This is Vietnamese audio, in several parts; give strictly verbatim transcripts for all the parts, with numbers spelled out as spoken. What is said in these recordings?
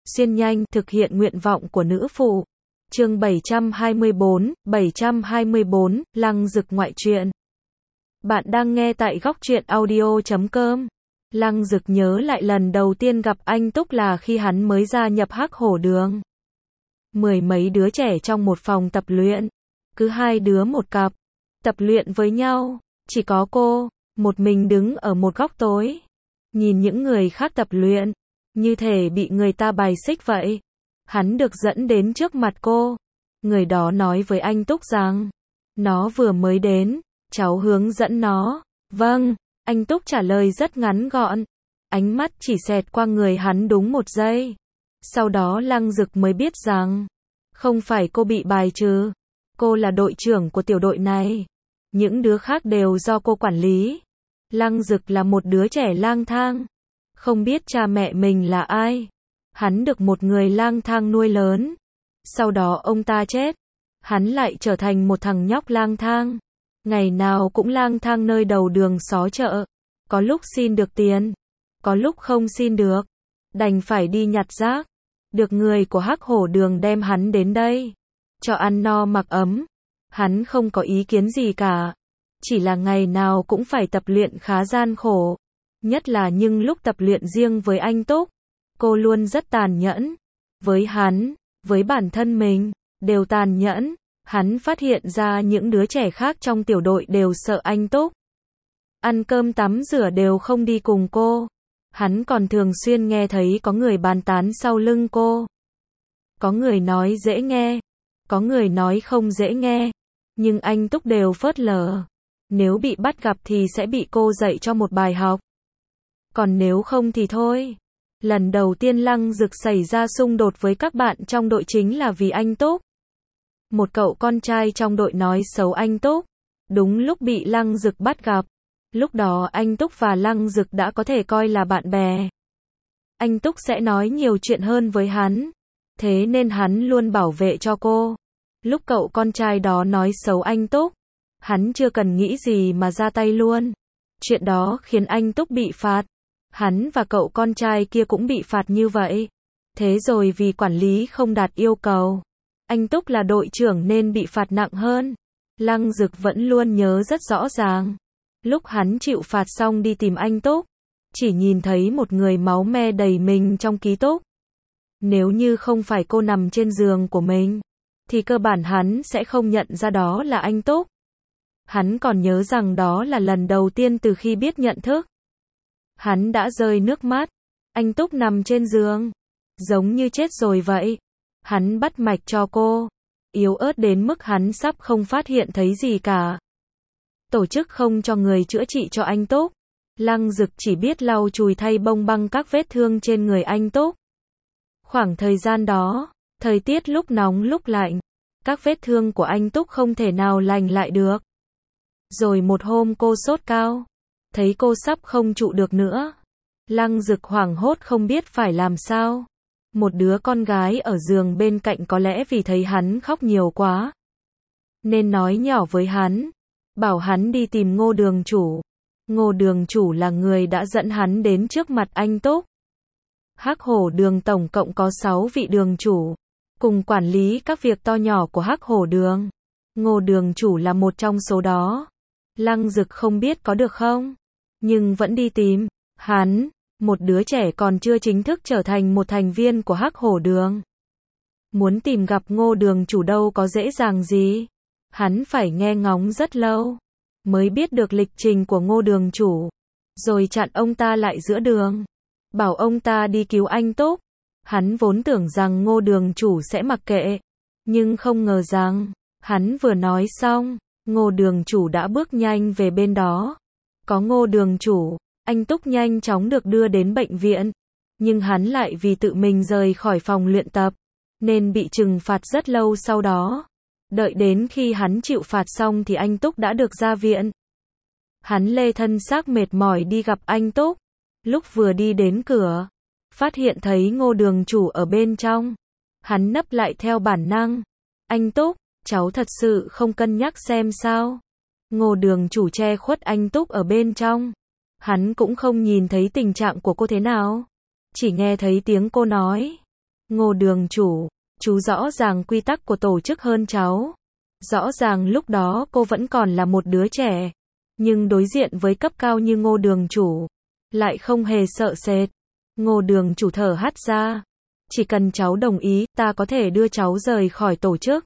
xuyên nhanh, thực hiện nguyện vọng của nữ phụ. Chương bảy trăm hai mươi bốn, bảy trăm hai mươi bốn, Lăng Dực ngoại truyện. Bạn đang nghe tại góc truyện audio chấm com. Lăng Dực nhớ lại lần đầu tiên gặp anh Túc là khi hắn mới gia nhập Hắc Hổ Đường. Mười mấy đứa trẻ trong một phòng tập luyện, cứ hai đứa một cặp, tập luyện với nhau, chỉ có cô, một mình đứng ở một góc tối, nhìn những người khác tập luyện, như thể bị người ta bài xích vậy. Hắn được dẫn đến trước mặt cô, người đó nói với anh Túc rằng, nó vừa mới đến, cháu hướng dẫn nó. Vâng, anh Túc trả lời rất ngắn gọn, ánh mắt chỉ xẹt qua người hắn đúng một giây. Sau đó Lăng Dực mới biết rằng, không phải cô bị bài trừ, cô là đội trưởng của tiểu đội này, những đứa khác đều do cô quản lý. Lăng Dực là một đứa trẻ lang thang, không biết cha mẹ mình là ai. Hắn được một người lang thang nuôi lớn, sau đó ông ta chết, hắn lại trở thành một thằng nhóc lang thang, ngày nào cũng lang thang nơi đầu đường xó chợ, có lúc xin được tiền, có lúc không xin được, đành phải đi nhặt rác. Được người của Hắc Hổ Đường đem hắn đến đây, cho ăn no mặc ấm, hắn không có ý kiến gì cả, chỉ là ngày nào cũng phải tập luyện khá gian khổ, nhất là những lúc tập luyện riêng với anh Túc, cô luôn rất tàn nhẫn, với hắn, với bản thân mình, đều tàn nhẫn. Hắn phát hiện ra những đứa trẻ khác trong tiểu đội đều sợ anh Túc, ăn cơm tắm rửa đều không đi cùng cô. Hắn còn thường xuyên nghe thấy có người bàn tán sau lưng cô. Có người nói dễ nghe, có người nói không dễ nghe, nhưng anh Túc đều phớt lờ. Nếu bị bắt gặp thì sẽ bị cô dạy cho một bài học, còn nếu không thì thôi. Lần đầu tiên Lăng Dực xảy ra xung đột với các bạn trong đội chính là vì anh Túc. Một cậu con trai trong đội nói xấu anh Túc, đúng lúc bị Lăng Dực bắt gặp. Lúc đó anh Túc và Lăng Dực đã có thể coi là bạn bè. Anh Túc sẽ nói nhiều chuyện hơn với hắn, thế nên hắn luôn bảo vệ cho cô. Lúc cậu con trai đó nói xấu anh Túc, hắn chưa cần nghĩ gì mà ra tay luôn. Chuyện đó khiến anh Túc bị phạt. Hắn và cậu con trai kia cũng bị phạt như vậy. Thế rồi vì quản lý không đạt yêu cầu, anh Túc là đội trưởng nên bị phạt nặng hơn. Lăng Dực vẫn luôn nhớ rất rõ ràng. Lúc hắn chịu phạt xong đi tìm anh Túc, chỉ nhìn thấy một người máu me đầy mình trong ký túc. Nếu như không phải cô nằm trên giường của mình, thì cơ bản hắn sẽ không nhận ra đó là anh Túc. Hắn còn nhớ rằng đó là lần đầu tiên từ khi biết nhận thức. Hắn đã rơi nước mắt. Anh Túc nằm trên giường, giống như chết rồi vậy. Hắn bắt mạch cho cô, yếu ớt đến mức hắn sắp không phát hiện thấy gì cả. Tổ chức không cho người chữa trị cho anh Túc. Lăng Dực chỉ biết lau chùi thay bông băng các vết thương trên người anh Túc. Khoảng thời gian đó, thời tiết lúc nóng lúc lạnh, các vết thương của anh Túc không thể nào lành lại được. Rồi một hôm cô sốt cao, thấy cô sắp không trụ được nữa. Lăng Dực hoảng hốt không biết phải làm sao. Một đứa con gái ở giường bên cạnh có lẽ vì thấy hắn khóc nhiều quá, nên nói nhỏ với hắn, bảo hắn đi tìm Ngô đường chủ. Ngô đường chủ là người đã dẫn hắn đến trước mặt anh Túc. Hắc Hổ Đường tổng cộng có sáu vị đường chủ, cùng quản lý các việc to nhỏ của Hắc Hổ Đường. Ngô đường chủ là một trong số đó. Lăng Dực không biết có được không, nhưng vẫn đi tìm. Hắn, một đứa trẻ còn chưa chính thức trở thành một thành viên của Hắc Hổ Đường, muốn tìm gặp Ngô đường chủ đâu có dễ dàng gì. Hắn phải nghe ngóng rất lâu, mới biết được lịch trình của Ngô đường chủ, rồi chặn ông ta lại giữa đường, bảo ông ta đi cứu anh Túc. Hắn vốn tưởng rằng Ngô đường chủ sẽ mặc kệ, nhưng không ngờ rằng, hắn vừa nói xong, Ngô đường chủ đã bước nhanh về bên đó. Có Ngô đường chủ, anh Túc nhanh chóng được đưa đến bệnh viện, nhưng hắn lại vì tự mình rời khỏi phòng luyện tập, nên bị trừng phạt rất lâu sau đó. Đợi đến khi hắn chịu phạt xong thì anh Túc đã được ra viện. Hắn lê thân xác mệt mỏi đi gặp anh Túc. Lúc vừa đi đến cửa, phát hiện thấy Ngô đường chủ ở bên trong. Hắn nấp lại theo bản năng. Anh Túc, cháu thật sự không cân nhắc xem sao? Ngô đường chủ che khuất anh Túc ở bên trong. Hắn cũng không nhìn thấy tình trạng của cô thế nào, chỉ nghe thấy tiếng cô nói, Ngô đường chủ, chú rõ ràng quy tắc của tổ chức hơn cháu. Rõ ràng lúc đó cô vẫn còn là một đứa trẻ. Nhưng đối diện với cấp cao như ngô đường chủ, lại không hề sợ sệt. Ngô đường chủ thở hắt ra. Chỉ cần cháu đồng ý, ta có thể đưa cháu rời khỏi tổ chức.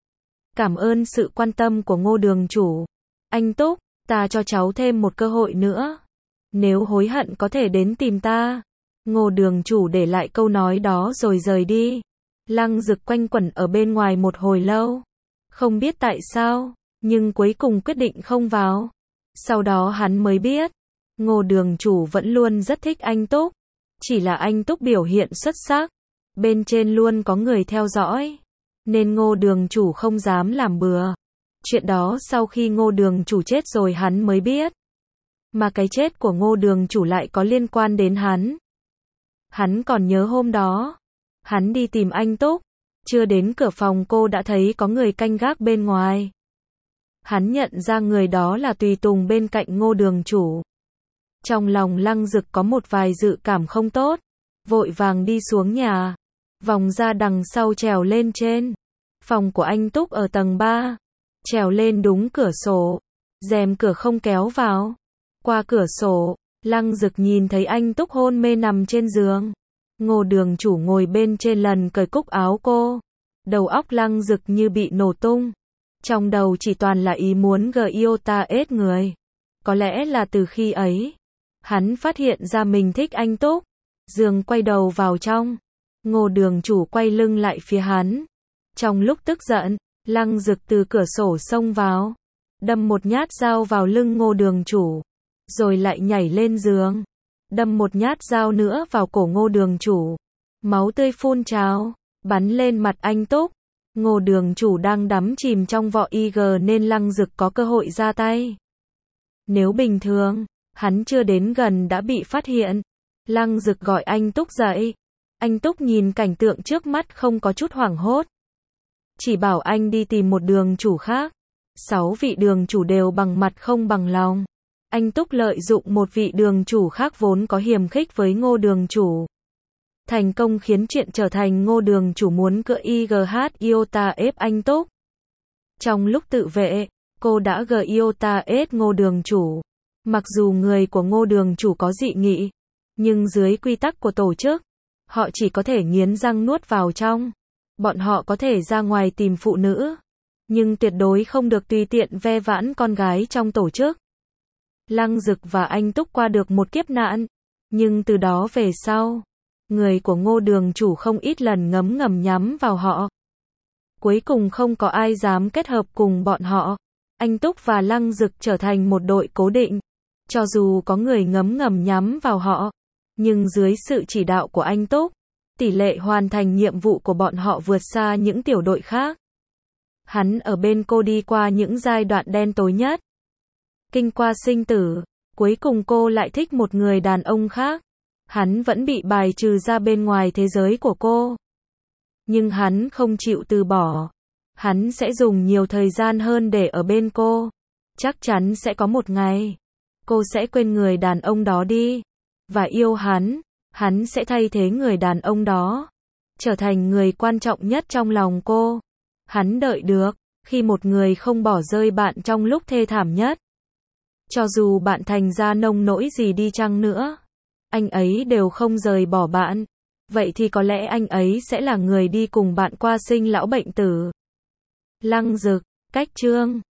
Cảm ơn sự quan tâm của ngô đường chủ. Anh Túc, ta cho cháu thêm một cơ hội nữa. Nếu hối hận có thể đến tìm ta. Ngô đường chủ để lại câu nói đó rồi rời đi. Lăng Dực quanh quẩn ở bên ngoài một hồi lâu. Không biết tại sao, nhưng cuối cùng quyết định không vào. Sau đó hắn mới biết, Ngô đường chủ vẫn luôn rất thích anh Túc. Chỉ là anh Túc biểu hiện xuất sắc. Bên trên luôn có người theo dõi. Nên ngô đường chủ không dám làm bừa. Chuyện đó sau khi ngô đường chủ chết rồi hắn mới biết. Mà cái chết của ngô đường chủ lại có liên quan đến hắn. Hắn còn nhớ hôm đó. Hắn đi tìm anh Túc. Chưa đến cửa phòng cô đã thấy có người canh gác bên ngoài. Hắn nhận ra người đó là tùy tùng bên cạnh ngô đường chủ. Trong lòng Lăng Dực có một vài dự cảm không tốt. Vội vàng đi xuống nhà. Vòng ra đằng sau trèo lên trên. Phòng của anh Túc ở tầng ba. Trèo lên đúng cửa sổ. Rèm cửa không kéo vào. Qua cửa sổ, Lăng Dực nhìn thấy anh Túc hôn mê nằm trên giường. Ngô đường chủ ngồi bên trên lần cởi cúc áo cô. Đầu óc Lăng Dực như bị nổ tung. Trong đầu chỉ toàn là ý muốn Giota ết người. Có lẽ là từ khi ấy, hắn phát hiện ra mình thích anh Túc. Dương quay đầu vào trong. Ngô đường chủ quay lưng lại phía hắn. Trong lúc tức giận, Lăng Dực từ cửa sổ xông vào. Đâm một nhát dao vào lưng ngô đường chủ. Rồi lại nhảy lên giường. Đâm một nhát dao nữa vào cổ ngô đường chủ. Máu tươi phun trào, bắn lên mặt anh Túc. Ngô đường chủ đang đắm chìm trong vỏ i giê nên Lăng Dực có cơ hội ra tay. Nếu bình thường, hắn chưa đến gần đã bị phát hiện. Lăng Dực gọi anh Túc dậy. Anh Túc nhìn cảnh tượng trước mắt không có chút hoảng hốt. Chỉ bảo anh đi tìm một đường chủ khác. Sáu vị đường chủ đều bằng mặt không bằng lòng. Anh Túc lợi dụng một vị đường chủ khác vốn có hiềm khích với ngô đường chủ. Thành công khiến chuyện trở thành ngô đường chủ muốn cựa i giê Giota ép anh Túc. Trong lúc tự vệ, cô đã Giota ép ngô đường chủ. Mặc dù người của ngô đường chủ có dị nghị, nhưng dưới quy tắc của tổ chức, họ chỉ có thể nghiến răng nuốt vào trong. Bọn họ có thể ra ngoài tìm phụ nữ, nhưng tuyệt đối không được tùy tiện ve vãn con gái trong tổ chức. Lăng Dực và anh Túc qua được một kiếp nạn, nhưng từ đó về sau, người của ngô đường chủ không ít lần ngấm ngầm nhắm vào họ. Cuối cùng không có ai dám kết hợp cùng bọn họ. Anh Túc và Lăng Dực trở thành một đội cố định. Cho dù có người ngấm ngầm nhắm vào họ, nhưng dưới sự chỉ đạo của anh Túc, tỷ lệ hoàn thành nhiệm vụ của bọn họ vượt xa những tiểu đội khác. Hắn ở bên cô đi qua những giai đoạn đen tối nhất. Kinh qua sinh tử, cuối cùng cô lại thích một người đàn ông khác. Hắn vẫn bị bài trừ ra bên ngoài thế giới của cô. Nhưng hắn không chịu từ bỏ. Hắn sẽ dùng nhiều thời gian hơn để ở bên cô. Chắc chắn sẽ có một ngày, cô sẽ quên người đàn ông đó đi. Và yêu hắn. Hắn sẽ thay thế người đàn ông đó. Trở thành người quan trọng nhất trong lòng cô. Hắn đợi được, khi một người không bỏ rơi bạn trong lúc thê thảm nhất. Cho dù bạn thành ra nông nỗi gì đi chăng nữa, anh ấy đều không rời bỏ bạn. Vậy thì có lẽ anh ấy sẽ là người đi cùng bạn qua sinh lão bệnh tử. Lăng Dực, cách chương